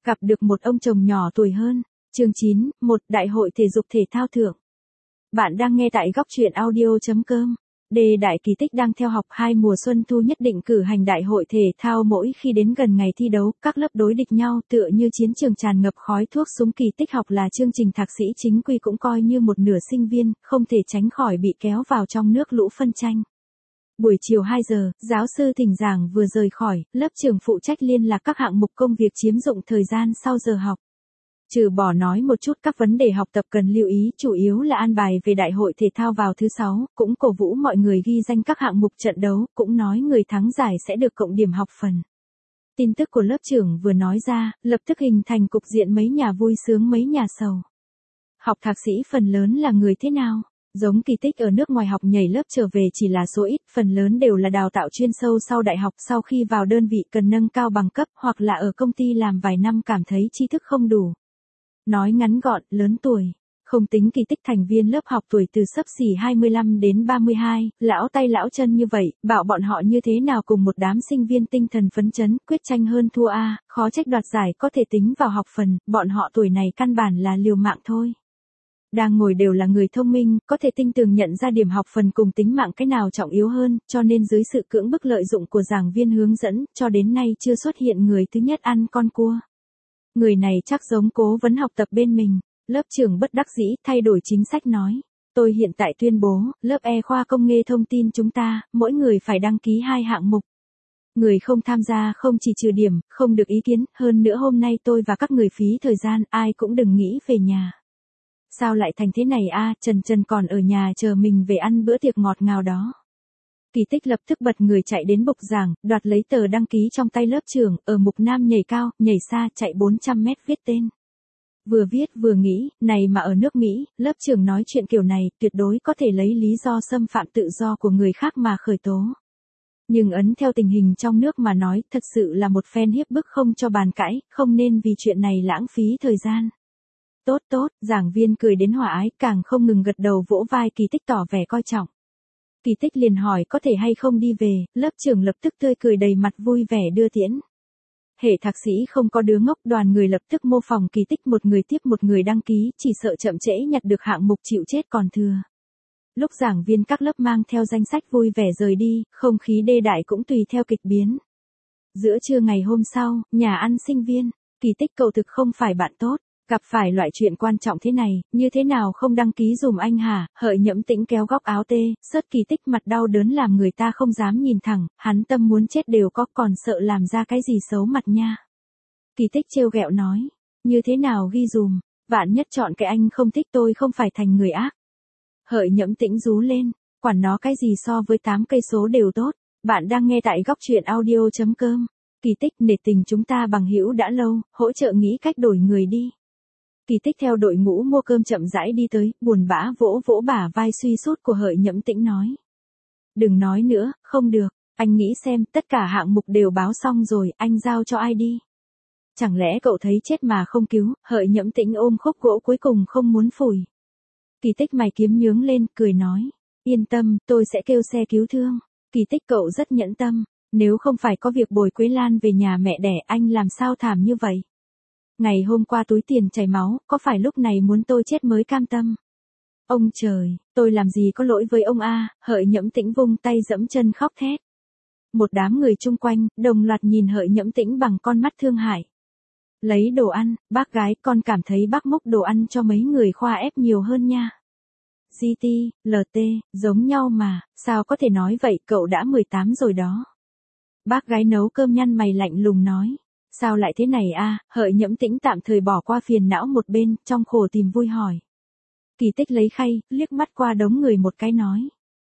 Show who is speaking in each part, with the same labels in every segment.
Speaker 1: Gặp được một ông chồng nhỏ tuổi hơn. Chương 9, một đại hội thể dục thể thao thưởng. Bạn đang nghe tại góc truyện audio.com. Đề Đại Kỳ Tích đang theo học 2 mùa xuân thu nhất định cử hành đại hội thể thao mỗi khi đến gần ngày thi đấu, các lớp đối địch nhau tựa như chiến trường tràn ngập khói thuốc súng. Kỳ Tích học là chương trình thạc sĩ chính quy cũng coi như một nửa sinh viên, không thể tránh khỏi bị kéo vào trong nước lũ phân tranh. Buổi chiều 2 giờ, giáo sư thỉnh giảng vừa rời khỏi, lớp trưởng phụ trách liên lạc các hạng mục công việc chiếm dụng thời gian sau giờ học. Trừ bỏ nói một chút các vấn đề học tập cần lưu ý, chủ yếu là an bài về đại hội thể thao vào thứ 6, cũng cổ vũ mọi người ghi danh các hạng mục trận đấu, cũng nói người thắng giải sẽ được cộng điểm học phần. Tin tức của lớp trưởng vừa nói ra, lập tức hình thành cục diện mấy nhà vui sướng mấy nhà sầu. Học thạc sĩ phần lớn là người thế nào? Giống Kỳ Tích ở nước ngoài học nhảy lớp trở về chỉ là số ít, phần lớn đều là đào tạo chuyên sâu sau đại học, sau khi vào đơn vị cần nâng cao bằng cấp hoặc là ở công ty làm vài năm cảm thấy tri thức không đủ. Nói ngắn gọn, lớn tuổi. Không tính Kỳ Tích thành viên lớp học tuổi từ xấp xỉ 25 đến 32, lão tay lão chân như vậy, bảo bọn họ như thế nào cùng một đám sinh viên tinh thần phấn chấn, quyết tranh hơn thua a, khó trách đoạt giải có thể tính vào học phần, bọn họ tuổi này căn bản là liều mạng thôi. Đang ngồi đều là người thông minh, có thể tinh tường nhận ra điểm học phần cùng tính mạng cái nào trọng yếu hơn, cho nên dưới sự cưỡng bức lợi dụng của giảng viên hướng dẫn, cho đến nay chưa xuất hiện người thứ nhất ăn con cua. Người này chắc giống cố vấn học tập bên mình. Lớp trưởng bất đắc dĩ thay đổi chính sách nói. Tôi hiện tại tuyên bố, lớp E khoa công nghệ thông tin chúng ta, mỗi người phải đăng ký 2 hạng mục. Người không tham gia không chỉ trừ điểm, không được ý kiến, hơn nữa hôm nay tôi và các người phí thời gian, ai cũng đừng nghĩ về nhà. Sao lại thành thế này a? Trần còn ở nhà chờ mình về ăn bữa tiệc ngọt ngào đó. Kỳ Tích lập tức bật người chạy đến bục giảng, đoạt lấy tờ đăng ký trong tay lớp trưởng, ở mục nam nhảy cao, nhảy xa, chạy 400 mét viết tên. Vừa viết vừa nghĩ, này mà ở nước Mỹ, lớp trưởng nói chuyện kiểu này, tuyệt đối có thể lấy lý do xâm phạm tự do của người khác mà khởi tố. Nhưng ấn theo tình hình trong nước mà nói, thật sự là một phen hiếp bức không cho bàn cãi, không nên vì chuyện này lãng phí thời gian. Tốt, giảng viên cười đến hòa ái, càng không ngừng gật đầu vỗ vai Kỳ Tích tỏ vẻ coi trọng. Kỳ Tích liền hỏi có thể hay không đi về, lớp trưởng lập tức tươi cười đầy mặt vui vẻ đưa tiễn. Hệ thạc sĩ không có đứa ngốc, đoàn người lập tức mô phỏng Kỳ Tích một người tiếp một người đăng ký, chỉ sợ chậm trễ nhặt được hạng mục chịu chết còn thừa. Lúc giảng viên các lớp mang theo danh sách vui vẻ rời đi, không khí đê đại cũng tùy theo kịch biến. Giữa trưa ngày hôm sau, nhà ăn sinh viên, Kỳ Tích cậu thực không phải bạn tốt. Gặp phải loại chuyện quan trọng thế này, như thế nào không đăng ký dùm anh hả? Hợi Nhẫm Tĩnh kéo góc áo tê, sớt Kỳ Tích mặt đau đớn làm người ta không dám nhìn thẳng, hắn tâm muốn chết đều có, còn sợ làm ra cái gì xấu mặt nha. Kỳ Tích trêu ghẹo nói, như thế nào ghi dùm, vạn nhất chọn cái anh không thích tôi không phải thành người ác. Hợi Nhẫm Tĩnh rú lên, quản nó cái gì so với 8 cây số đều tốt. Bạn đang nghe tại góc truyện audio.com. Kỳ Tích nể tình chúng ta bằng hữu đã lâu, hỗ trợ nghĩ cách đổi người đi. Kỳ Tích theo đội ngũ mua cơm chậm rãi đi tới, buồn bã vỗ vỗ bả vai suy sút của Hợi Nhẫm Tĩnh nói. Đừng nói nữa, không được, anh nghĩ xem, tất cả hạng mục đều báo xong rồi, anh giao cho ai đi. Chẳng lẽ cậu thấy chết mà không cứu? Hợi Nhẫm Tĩnh ôm khúc gỗ cuối cùng không muốn phủi. Kỳ Tích mày kiếm nhướng lên, cười nói. Yên tâm, tôi sẽ kêu xe cứu thương. Kỳ Tích cậu rất nhẫn tâm, nếu không phải có việc bồi Quế Lan về nhà mẹ đẻ anh làm sao thảm như vậy. Ngày hôm qua túi tiền chảy máu, có phải lúc này muốn tôi chết mới cam tâm? Ông trời, tôi làm gì có lỗi với ông a? Hợi Nhẫm Tĩnh vung tay dẫm chân khóc thét. Một đám người chung quanh, đồng loạt nhìn Hợi Nhẫm Tĩnh bằng con mắt thương hại. Lấy đồ ăn, bác gái, con cảm thấy bác múc đồ ăn cho mấy người khoa ép nhiều hơn nha. GT, LT, giống nhau mà, sao có thể nói vậy, cậu đã 18 rồi đó. Bác gái nấu cơm nhăn mày lạnh lùng nói. Sao lại thế này a? Hợi Nhẫm Tĩnh tạm thời bỏ qua phiền não một bên, trong khổ tìm vui hỏi. Kỳ Tích lấy khay, liếc mắt qua đống người một cái nói.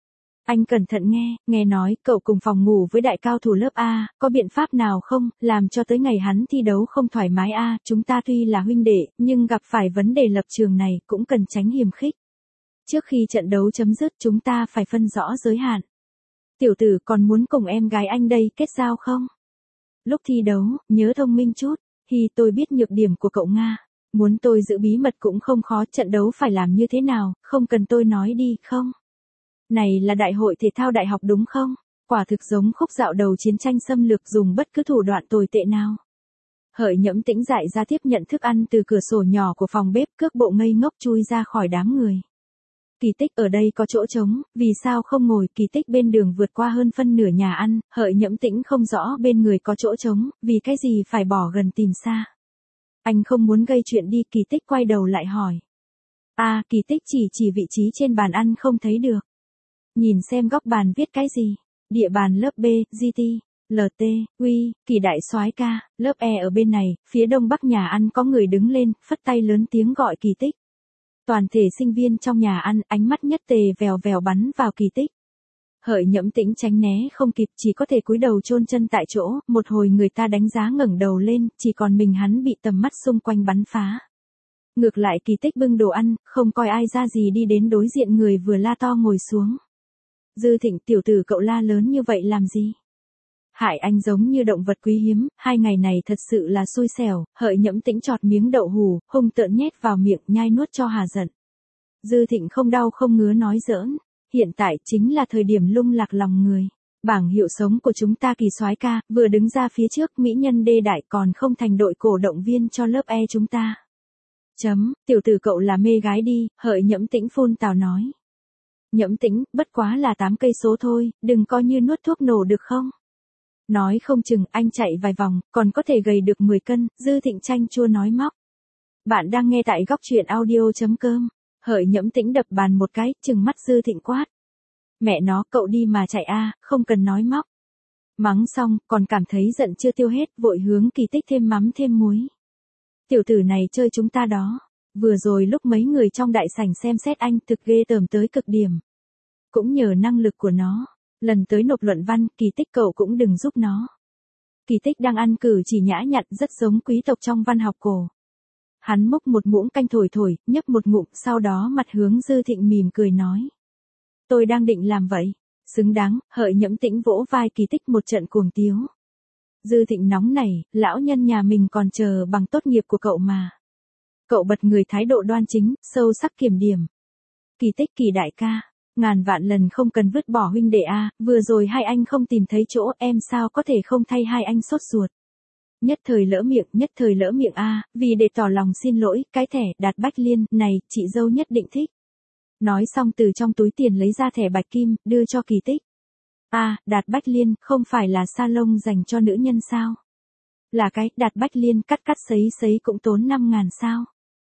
Speaker 1: Anh cẩn thận nghe nói cậu cùng phòng ngủ với đại cao thủ lớp A, có biện pháp nào không, làm cho tới ngày hắn thi đấu không thoải mái a? Chúng ta tuy là huynh đệ, nhưng gặp phải vấn đề lập trường này cũng cần tránh hiềm khích. Trước khi trận đấu chấm dứt chúng ta phải phân rõ giới hạn. Tiểu tử còn muốn cùng em gái anh đây kết giao không? Lúc thi đấu, nhớ thông minh chút, tôi biết nhược điểm của cậu Nga. Muốn tôi giữ bí mật cũng không khó, trận đấu phải làm như thế nào, không cần tôi nói đi, không? Này là đại hội thể thao đại học đúng không? Quả thực giống khúc dạo đầu chiến tranh xâm lược dùng bất cứ thủ đoạn tồi tệ nào. Hợi Nhẫm Tĩnh dại ra tiếp nhận thức ăn từ cửa sổ nhỏ của phòng bếp, cước bộ ngây ngốc chui ra khỏi đám người. Kỳ Tích ở đây có chỗ trống, vì sao không ngồi? Kỳ Tích bên đường vượt qua hơn phân nửa nhà ăn, Hợi Nhẫm Tĩnh không rõ bên người có chỗ trống, vì cái gì phải bỏ gần tìm xa. Anh không muốn gây chuyện đi. Kỳ Tích quay đầu lại hỏi. Kỳ Tích chỉ vị trí trên bàn ăn không thấy được. Nhìn xem góc bàn viết cái gì. Địa bàn lớp B, GT, LT, Uy, Kỳ đại soái ca, lớp E ở bên này, phía đông bắc nhà ăn có người đứng lên, phất tay lớn tiếng gọi Kỳ Tích. Toàn thể sinh viên trong nhà ăn, ánh mắt nhất tề vèo vèo bắn vào Kỳ Tích. Hợi Nhẫm Tĩnh tránh né không kịp, chỉ có thể cúi đầu chôn chân tại chỗ, một hồi người ta đánh giá ngẩng đầu lên, chỉ còn mình hắn bị tầm mắt xung quanh bắn phá. Ngược lại Kỳ Tích bưng đồ ăn, không coi ai ra gì đi đến đối diện người vừa la to ngồi xuống. Dư Thịnh, tiểu tử cậu la lớn như vậy làm gì? Hại anh giống như động vật quý hiếm, 2 ngày này thật sự là xui xẻo. Hợi Nhẫm Tĩnh chọt miếng đậu hù, hung tợn nhét vào miệng, nhai nuốt cho hà giận. Dư Thịnh không đau không ngứa nói giỡn, hiện tại chính là thời điểm lung lạc lòng người. Bảng hiệu sống của chúng ta Kỳ soái ca, vừa đứng ra phía trước, mỹ nhân đê đại còn không thành đội cổ động viên cho lớp E chúng ta. Tiểu tử cậu là mê gái đi, Hợi Nhẫm Tĩnh phun tào nói. Nhẫm Tĩnh, bất quá là 8 cây số thôi, đừng coi như nuốt thuốc nổ được không? Nói không chừng anh chạy vài vòng, còn có thể gầy được 10 cân, Dư Thịnh chanh chua nói móc. Bạn đang nghe tại góc truyện audio.com. Hợi Nhẫm Tĩnh đập bàn một cái, trừng mắt Dư Thịnh quát. Mẹ nó, cậu đi mà chạy không cần nói móc. Mắng xong, còn cảm thấy giận chưa tiêu hết, vội hướng Kỳ Tích thêm mắm thêm muối. Tiểu tử này chơi chúng ta đó. Vừa rồi lúc mấy người trong đại sảnh xem xét anh thực ghê tởm tới cực điểm. Cũng nhờ năng lực của nó. Lần tới nộp luận văn, Kỳ Tích cậu cũng đừng giúp nó. Kỳ Tích đang ăn cử chỉ nhã nhặn rất giống quý tộc trong văn học cổ. Hắn múc một muỗng canh thổi thổi, nhấp một ngụm, sau đó mặt hướng Dư Thịnh mỉm cười nói. Tôi đang định làm vậy. Xứng đáng. Hợi Nhẫm Tĩnh vỗ vai Kỳ Tích một trận cuồng tiếu. Dư Thịnh nóng nảy, lão nhân nhà mình còn chờ bằng tốt nghiệp của cậu mà. Cậu bật người thái độ đoan chính, sâu sắc kiểm điểm. Kỳ Tích, Kỳ đại ca. Ngàn vạn lần không cần vứt bỏ huynh đệ vừa rồi hai anh không tìm thấy chỗ, em sao có thể không thay hai anh sốt ruột. Nhất thời lỡ miệng vì để tỏ lòng xin lỗi, cái thẻ Đạt Bách Liên này, chị dâu nhất định thích. Nói xong từ trong túi tiền lấy ra thẻ bạch kim, đưa cho Kỳ Tích. Đạt Bách Liên, không phải là salon dành cho nữ nhân sao? Là cái, Đạt Bách Liên cắt sấy cũng tốn 5.000 sao?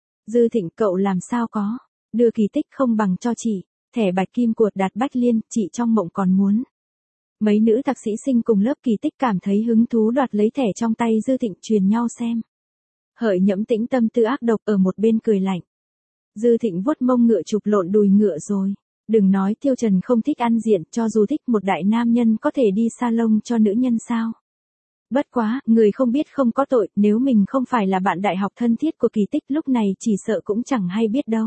Speaker 1: Dư Thịnh, cậu làm sao có? Đưa Kỳ Tích không bằng cho chị. Thẻ bạch kim của Đạt Bách Liên, chị trong mộng còn muốn. Mấy nữ thạc sĩ sinh cùng lớp Kỳ Tích cảm thấy hứng thú đoạt lấy thẻ trong tay Dư Thịnh truyền nhau xem. Hợi Nhẫm Tĩnh tâm tư ác độc ở một bên cười lạnh. Dư Thịnh vuốt mông ngựa chụp lộn đùi ngựa rồi. Đừng nói Tiêu Trần không thích ăn diện, cho dù thích một đại nam nhân có thể đi salon cho nữ nhân sao. Bất quá, người không biết không có tội, nếu mình không phải là bạn đại học thân thiết của Kỳ Tích lúc này chỉ sợ cũng chẳng hay biết đâu.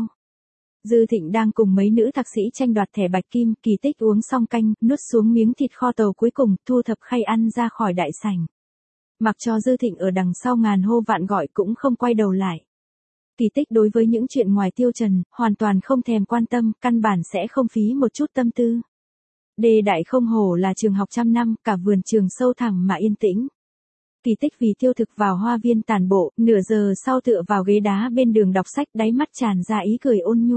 Speaker 1: Dư Thịnh đang cùng mấy nữ thạc sĩ tranh đoạt thẻ bạch kim, Kỳ Tích uống xong canh, nuốt xuống miếng thịt kho tàu cuối cùng, thu thập khay ăn ra khỏi đại sảnh. Mặc cho Dư Thịnh ở đằng sau ngàn hô vạn gọi cũng không quay đầu lại. Kỳ Tích đối với những chuyện ngoài Tiêu Trần, hoàn toàn không thèm quan tâm, căn bản sẽ không phí một chút tâm tư. Đê đại không hổ là trường học trăm năm, cả vườn trường sâu thẳm mà yên tĩnh. Kỳ Tích vì tiêu thực vào hoa viên tàn bộ, nửa giờ sau tựa vào ghế đá bên đường đọc sách, đáy mắt tràn ra ý cười ôn nhu.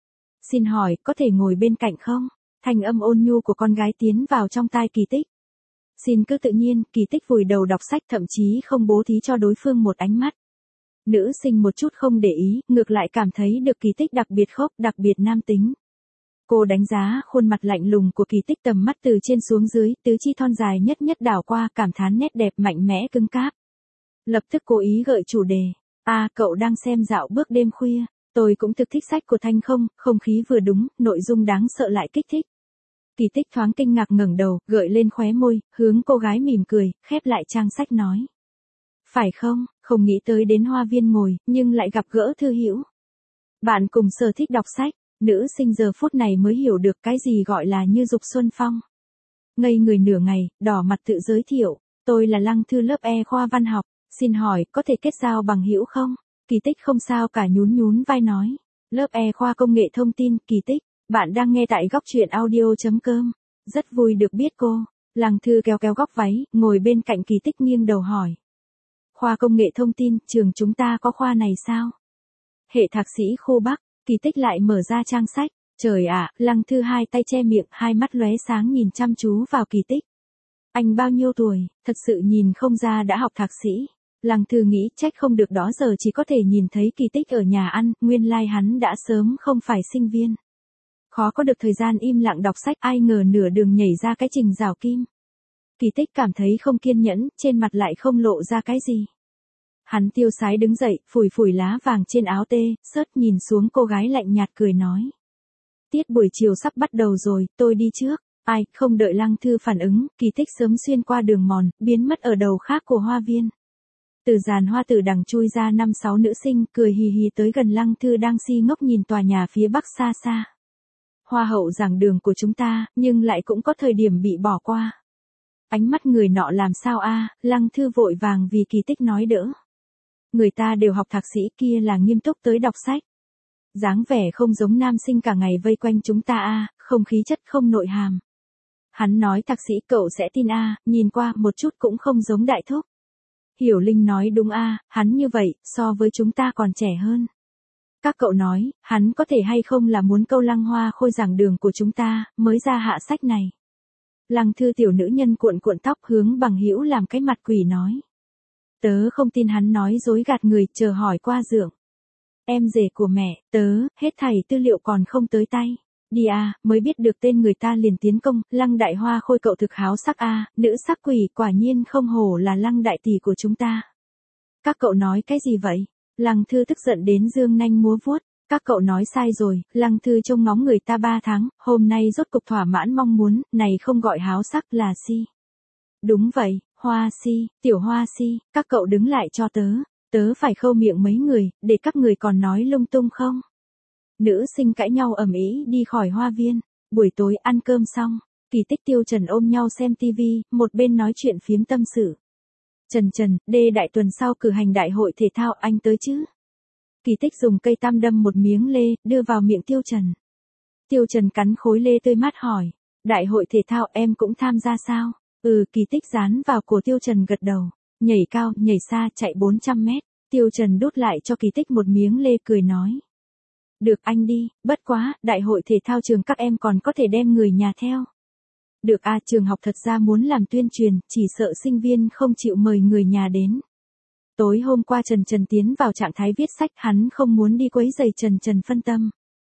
Speaker 1: Xin hỏi, có thể ngồi bên cạnh không? Thanh âm ôn nhu của con gái tiến vào trong tai Kỳ Tích. Xin cứ tự nhiên, Kỳ Tích vùi đầu đọc sách, thậm chí không bố thí cho đối phương một ánh mắt. Nữ sinh một chút không để ý, ngược lại cảm thấy được Kỳ Tích đặc biệt khốc, đặc biệt nam tính. Cô đánh giá khuôn mặt lạnh lùng của Kỳ Tích, tầm mắt từ trên xuống dưới, tứ chi thon dài nhất đảo qua, cảm thán nét đẹp mạnh mẽ cứng cáp. Lập tức cố ý gợi chủ đề. Cậu đang xem Dạo Bước Đêm Khuya. Tôi cũng thực thích sách của Thanh không, không khí vừa đúng, nội dung đáng sợ lại kích thích. Kỳ Tích thoáng kinh ngạc ngẩng đầu, gợi lên khóe môi, hướng cô gái mỉm cười, khép lại trang sách nói. Phải không, không nghĩ tới đến hoa viên ngồi, nhưng lại gặp gỡ thư hữu. Bạn cùng sở thích đọc sách. Nữ sinh giờ phút này mới hiểu được cái gì gọi là như dục xuân phong. Ngây người nửa ngày, đỏ mặt tự giới thiệu. Tôi là Lăng Thư lớp E khoa văn học. Xin hỏi, có thể kết giao bằng hữu không? Kỳ Tích không sao cả nhún vai nói. Lớp E khoa công nghệ thông tin, Kỳ Tích. Bạn đang nghe tại góc truyện audio.com. Rất vui được biết cô. Lăng Thư kéo góc váy, ngồi bên cạnh Kỳ Tích nghiêng đầu hỏi. Khoa công nghệ thông tin, trường chúng ta có khoa này sao? Hệ thạc sĩ khu Bắc, Kỳ Tích lại mở ra trang sách. Trời ạ, Lăng Thư hai tay che miệng, hai mắt lóe sáng nhìn chăm chú vào Kỳ Tích. Anh bao nhiêu tuổi, thật sự nhìn không ra đã học thạc sĩ. Lăng Thư nghĩ trách không được đó giờ chỉ có thể nhìn thấy Kỳ Tích ở nhà ăn, nguyên lai hắn đã sớm không phải sinh viên. Khó có được thời gian im lặng đọc sách, ai ngờ nửa đường nhảy ra cái Trình Rào Kim. Kỳ Tích cảm thấy không kiên nhẫn, trên mặt lại không lộ ra cái gì. Hắn tiêu sái đứng dậy, phủi phủi lá vàng trên áo tê, sớt nhìn xuống cô gái lạnh nhạt cười nói. Tiết buổi chiều sắp bắt đầu rồi, tôi đi trước. Ai, không đợi Lăng Thư phản ứng, Kỳ Tích sớm xuyên qua đường mòn, biến mất ở đầu khác của hoa viên. Từ giàn hoa tử đằng chui ra 5-6 nữ sinh, cười hì hì tới gần Lăng Thư đang si ngốc nhìn tòa nhà phía bắc xa xa. Hoa hậu giảng đường của chúng ta, nhưng lại cũng có thời điểm bị bỏ qua. Ánh mắt người nọ làm sao a? Lăng Thư vội vàng vì Kỳ Tích nói đỡ. Người ta đều học thạc sĩ, kia là nghiêm túc tới đọc sách. Dáng vẻ không giống nam sinh cả ngày vây quanh chúng ta a, không khí chất không nội hàm. Hắn nói thạc sĩ cậu sẽ tin a, nhìn qua một chút cũng không giống đại thúc. Hiểu Linh nói đúng a, hắn như vậy, so với chúng ta còn trẻ hơn. Các cậu nói, hắn có thể hay không là muốn câu Lăng Hoa Khôi giảng đường của chúng ta, mới ra hạ sách này. Lăng Thư tiểu nữ nhân cuộn cuộn tóc hướng Bằng Hữu làm cái mặt quỷ nói. Tớ không tin hắn nói dối gạt người, chờ hỏi qua dượng. Em rể của mẹ, tớ, hết thảy tư liệu còn không tới tay. Đi à, mới biết được tên người ta liền tiến công, Lăng Đại Hoa Khôi cậu thực háo sắc a, nữ sắc quỷ quả nhiên không hổ là Lăng đại tỷ của chúng ta. Các cậu nói cái gì vậy? Lăng Thư tức giận đến dương nanh múa vuốt. Các cậu nói sai rồi, Lăng Thư trông ngóng người ta 3 tháng, hôm nay rốt cục thỏa mãn mong muốn, này không gọi háo sắc là si. Đúng vậy, Hoa si, tiểu Hoa si, các cậu đứng lại cho tớ phải khâu miệng mấy người, để các người còn nói lung tung không? Nữ sinh cãi nhau ầm ĩ đi khỏi hoa viên, buổi tối ăn cơm xong, Kỳ Tích Tiêu Trần ôm nhau xem tivi, một bên nói chuyện phiếm tâm sự. Trần, đại tuần sau cử hành đại hội thể thao anh tới chứ? Kỳ Tích dùng cây tam đâm một miếng lê, đưa vào miệng Tiêu Trần. Tiêu Trần cắn khối lê tươi mát hỏi, đại hội thể thao em cũng tham gia sao? Kỳ Tích dán vào cổ Tiêu Trần gật đầu, nhảy cao, nhảy xa, chạy 400 mét. Tiêu Trần đút lại cho Kỳ Tích một miếng lê cười nói. Được anh đi, bất quá, đại hội thể thao trường các em còn có thể đem người nhà theo. Được a, trường học thật ra muốn làm tuyên truyền, chỉ sợ sinh viên không chịu mời người nhà đến. Tối hôm qua Trần tiến vào trạng thái viết sách, hắn không muốn đi quấy rầy Trần phân tâm.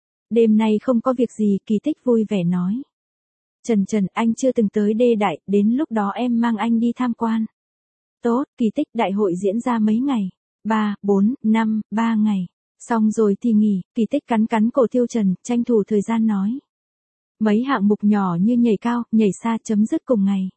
Speaker 1: Đêm nay không có việc gì, Kỳ Tích vui vẻ nói. Trần, anh chưa từng tới Đê Đại, đến lúc đó em mang anh đi tham quan. Tốt, Kỳ Tích đại hội diễn ra mấy ngày? 3, 4, 5, 3 ngày. Xong rồi thì nghỉ, Kỳ Tích cắn cổ Tiêu Trần, tranh thủ thời gian nói. Mấy hạng mục nhỏ như nhảy cao, nhảy xa chấm dứt cùng ngày.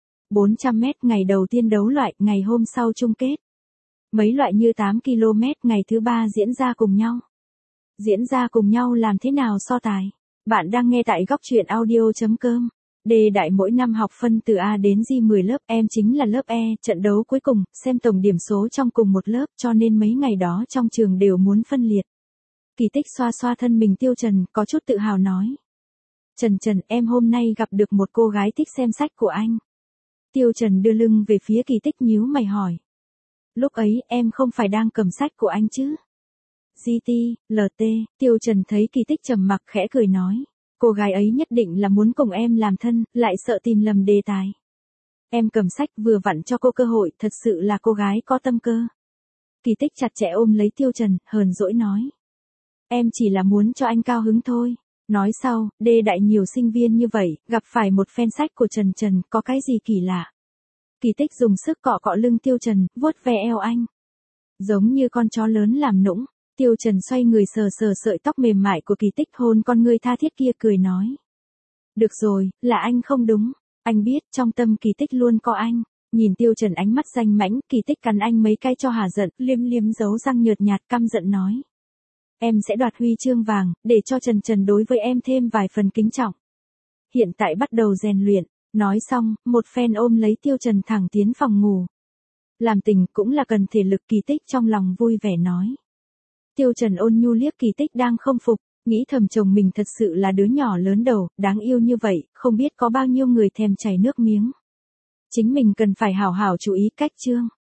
Speaker 1: 400 mét ngày đầu tiên đấu loại, ngày hôm sau chung kết. Mấy loại như 8 km ngày thứ 3 diễn ra cùng nhau. Diễn ra cùng nhau làm thế nào so tài? Bạn đang nghe tại góc truyện audio.com. Đê Đại mỗi năm học phân từ A đến G 10 lớp, em chính là lớp E, trận đấu cuối cùng, xem tổng điểm số trong cùng một lớp, cho nên mấy ngày đó trong trường đều muốn phân liệt. Kỳ Tích xoa xoa thân mình Tiêu Trần, có chút tự hào nói. Trần, em hôm nay gặp được một cô gái thích xem sách của anh. Tiêu Trần đưa lưng về phía Kỳ Tích nhíu mày hỏi. Lúc ấy em không phải đang cầm sách của anh chứ? GT, LT, Tiêu Trần thấy Kỳ Tích trầm mặc khẽ cười nói. Cô gái ấy nhất định là muốn cùng em làm thân, lại sợ tìm lầm đề tài. Em cầm sách vừa vặn cho cô cơ hội, thật sự là cô gái có tâm cơ. Kỳ Tích chặt chẽ ôm lấy Tiêu Trần, hờn dỗi nói. Em chỉ là muốn cho anh cao hứng thôi. Nói sau, Đê Đại nhiều sinh viên như vậy, gặp phải một fan sách của Trần, có cái gì kỳ lạ. Kỳ Tích dùng sức cọ cọ lưng Tiêu Trần, vuốt ve eo anh. Giống như con chó lớn làm nũng. Tiêu Trần xoay người sờ sợi tóc mềm mại của Kỳ Tích, hôn con ngươi tha thiết kia cười nói. Được rồi, là anh không đúng. Anh biết, trong tâm Kỳ Tích luôn có anh. Nhìn Tiêu Trần ánh mắt danh mãnh, Kỳ Tích cắn anh mấy cái cho hà giận, liếm dấu răng nhợt nhạt căm giận nói. Em sẽ đoạt huy chương vàng, để cho Trần đối với em thêm vài phần kính trọng. Hiện tại bắt đầu rèn luyện. Nói xong, một phen ôm lấy Tiêu Trần thẳng tiến phòng ngủ. Làm tình cũng là cần thể lực, Kỳ Tích trong lòng vui vẻ nói. Tiêu Trần ôn nhu liếc Kỳ Tích đang không phục, nghĩ thầm chồng mình thật sự là đứa nhỏ lớn đầu, đáng yêu như vậy, không biết có bao nhiêu người thèm chảy nước miếng. Chính mình cần phải hảo hảo chú ý cách chương.